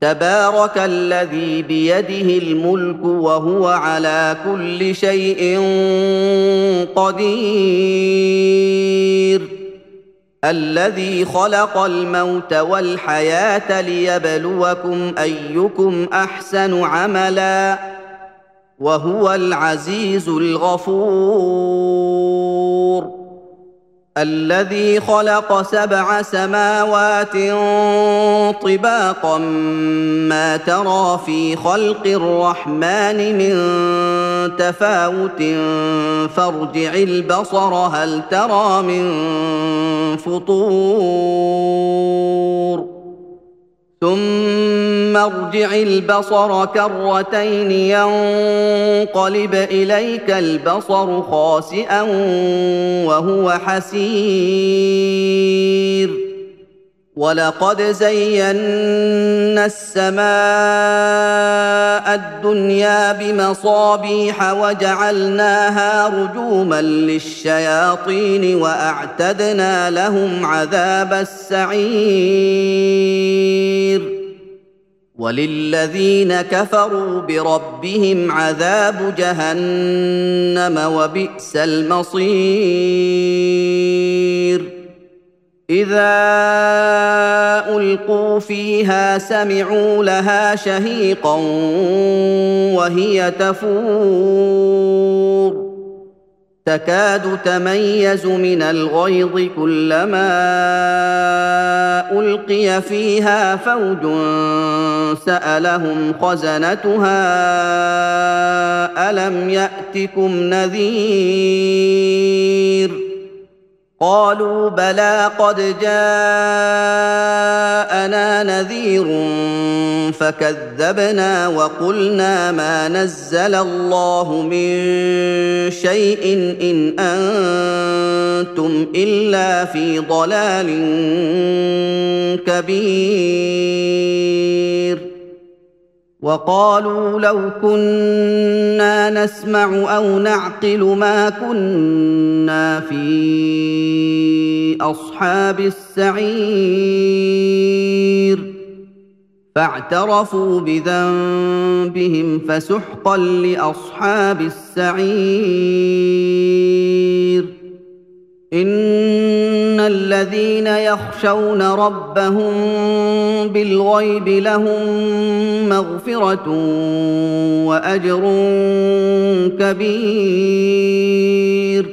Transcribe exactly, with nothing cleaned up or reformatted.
تبارك الذي بيده الملك وهو على كل شيء قدير الذي خلق الموت والحياة ليبلوكم أيكم أحسن عملا وهو العزيز الغفور الذي خلق سبع سماوات طباقا ما ترى في خلق الرحمن من تفاوت فارجع البصر هل ترى من فطور ثم ارجع البصر كرتين ينقلب إليك البصر خاسئا وهو حسير ولقد زينا السماء الدنيا بمصابيح وجعلناها رجوما للشياطين وأعتدنا لهم عذاب السعير وللذين كفروا بربهم عذاب جهنم وبئس المصير إذا ألقوا فيها سمعوا لها شهيقا وهي تفور تكاد تميز من الغيظ كلما ألقي فيها فوج سألهم خزنتها ألم يأتكم نذير قالوا بلى قد جاءنا نذير فكذبنا وقلنا ما نزل الله من شيء إن أنتم إلا في ضلال كبير وقالوا لو كنا نسمع أو نعقل ما كنا في أصحاب السعير فاعترفوا بذنبهم فسحقا لأصحاب السعير إن الذين يخشون ربهم بالغيب لهم مغفرة وأجر كبير